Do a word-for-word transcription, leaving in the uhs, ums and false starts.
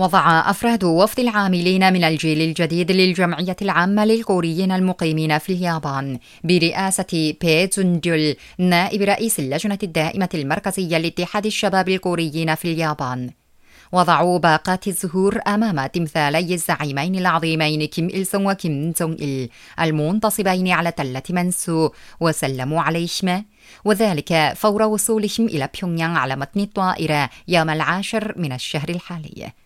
وضع أفراد وفد العاملين من الجيل الجديد للجمعية العامة للكوريين المقيمين في اليابان برئاسة بي جون-جول نائب رئيس اللجنة الدائمة المركزية لاتحاد الشباب الكوريين في اليابان، وضعوا باقات الزهور أمام تمثالي الزعيمين العظيمين كيم إل سونغ وكيم جونغ إل المنتصبين على تلة منسو، وسلموا عليهما، وذلك فور وصولهم إلى بيونغيانغ على متن الطائرة يوم العاشر من الشهر الحالي.